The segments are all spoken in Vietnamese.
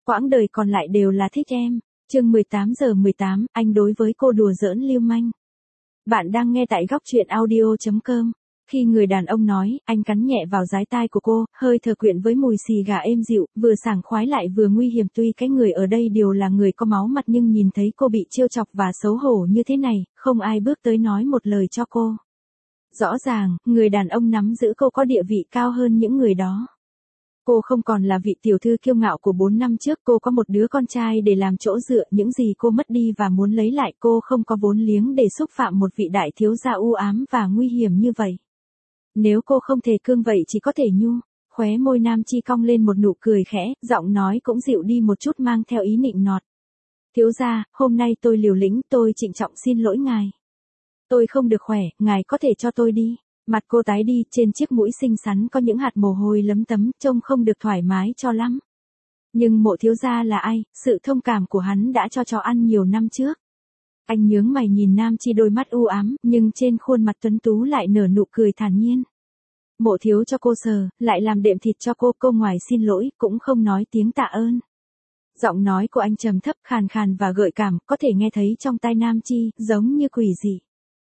quãng đời còn lại đều là thích em. Chương 18:18, anh đối với cô đùa giỡn lưu manh. Bạn đang nghe tại góc truyện audio.com. Khi người đàn ông nói, anh cắn nhẹ vào dái tai của cô, hơi thở quyện với mùi xì gà êm dịu, vừa sảng khoái lại vừa nguy hiểm. Tuy cái người ở đây đều là người có máu mặt nhưng nhìn thấy cô bị trêu chọc và xấu hổ như thế này, không ai bước tới nói một lời cho cô. Rõ ràng, người đàn ông nắm giữ cô có địa vị cao hơn những người đó. Cô không còn là vị tiểu thư kiêu ngạo của 4 năm trước, cô có một đứa con trai để làm chỗ dựa, những gì cô mất đi và muốn lấy lại, cô không có vốn liếng để xúc phạm một vị đại thiếu gia u ám và nguy hiểm như vậy. Nếu cô không thể cương vậy chỉ có thể nhu. Khóe môi Nam Chi cong lên một nụ cười khẽ, giọng nói cũng dịu đi một chút mang theo ý nịnh nọt. Thiếu gia, hôm nay tôi liều lĩnh, tôi trịnh trọng xin lỗi ngài. Tôi không được khỏe, ngài có thể cho tôi đi. Mặt cô tái đi, trên chiếc mũi xinh xắn có những hạt mồ hôi lấm tấm, trông không được thoải mái cho lắm. Nhưng Mộ thiếu gia là ai, sự thông cảm của hắn đã cho chó ăn nhiều năm trước. Anh nhướng mày nhìn Nam Chi, đôi mắt u ám, nhưng trên khuôn mặt tuấn tú lại nở nụ cười thản nhiên. Mộ thiếu cho cô sờ, lại làm đệm thịt cho cô ngoài xin lỗi, cũng không nói tiếng tạ ơn. Giọng nói của anh trầm thấp, khàn khàn và gợi cảm, có thể nghe thấy trong tai Nam Chi, giống như quỷ dị.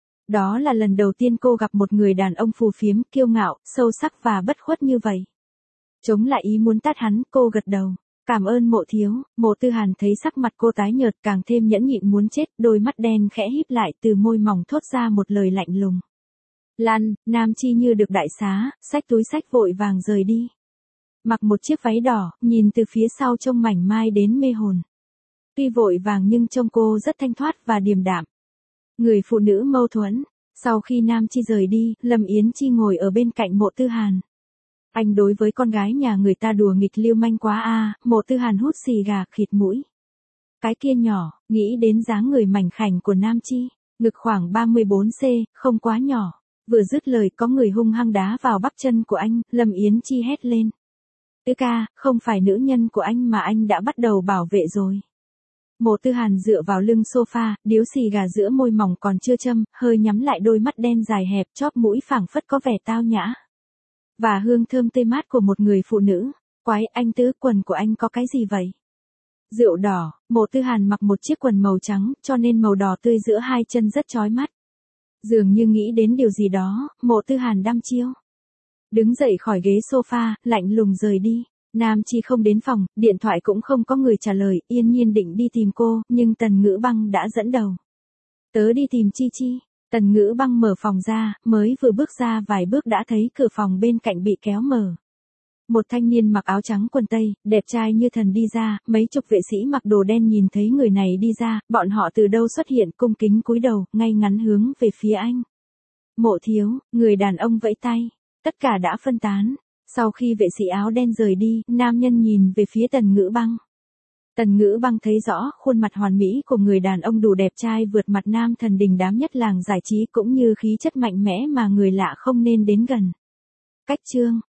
Đó là lần đầu tiên cô gặp một người đàn ông phù phiếm, kiêu ngạo, sâu sắc và bất khuất như vậy. Chống lại ý muốn tát hắn, cô gật đầu. Cảm ơn Mộ thiếu. Mộ Tư Hàn thấy sắc mặt cô tái nhợt càng thêm nhẫn nhịn muốn chết, đôi mắt đen khẽ híp lại, từ môi mỏng thốt ra một lời lạnh lùng. Lăn. Nam Chi như được đại xá, xách túi xách vội vàng rời đi. Mặc một chiếc váy đỏ, nhìn từ phía sau trông mảnh mai đến mê hồn. Tuy vội vàng nhưng trông cô rất thanh thoát và điềm đạm. Người phụ nữ mâu thuẫn. Sau khi Nam Chi rời đi, Lâm Yến Chi ngồi ở bên cạnh Mộ Tư Hàn. Anh đối với con gái nhà người ta đùa nghịch lưu manh quá a. Mộ Tư Hàn hút xì gà khịt mũi. Cái kia nhỏ, nghĩ đến dáng người mảnh khảnh của Nam Chi, ngực khoảng 34cm, không quá nhỏ. Vừa dứt lời có người hung hăng đá vào bắp chân của anh, Lâm Yến Chi hét lên. Tứ ca, không phải nữ nhân của anh mà anh đã bắt đầu bảo vệ rồi. Mộ Tư Hàn dựa vào lưng sofa, điếu xì gà giữa môi mỏng còn chưa châm, hơi nhắm lại đôi mắt đen dài hẹp, chóp mũi phảng phất có vẻ tao nhã. Và hương thơm tươi mát của một người phụ nữ. Quái, anh Tứ, quần của anh có cái gì vậy? Rượu đỏ. Mộ Tư Hàn mặc một chiếc quần màu trắng, cho nên màu đỏ tươi giữa hai chân rất chói mắt. Dường như nghĩ đến điều gì đó, Mộ Tư Hàn đăm chiêu. Đứng dậy khỏi ghế sofa, lạnh lùng rời đi. Nam Chi không đến phòng, điện thoại cũng không có người trả lời, yên nhiên định đi tìm cô, nhưng Tần Ngữ Băng đã dẫn đầu. Tớ đi tìm Chi Chi. Tần Ngữ Băng mở phòng ra, mới vừa bước ra vài bước đã thấy cửa phòng bên cạnh bị kéo mở. Một thanh niên mặc áo trắng quần tây, đẹp trai như thần đi ra, mấy chục vệ sĩ mặc đồ đen nhìn thấy người này đi ra, bọn họ từ đâu xuất hiện, cung kính cúi đầu, ngay ngắn hướng về phía anh. Mộ thiếu, người đàn ông vẫy tay. Tất cả đã phân tán. Sau khi vệ sĩ áo đen rời đi, nam nhân nhìn về phía Tần Ngữ Băng. Tần Ngữ Băng thấy rõ khuôn mặt hoàn mỹ của người đàn ông đủ đẹp trai vượt mặt nam thần đình đám nhất làng giải trí cũng như khí chất mạnh mẽ mà người lạ không nên đến gần. Cách chương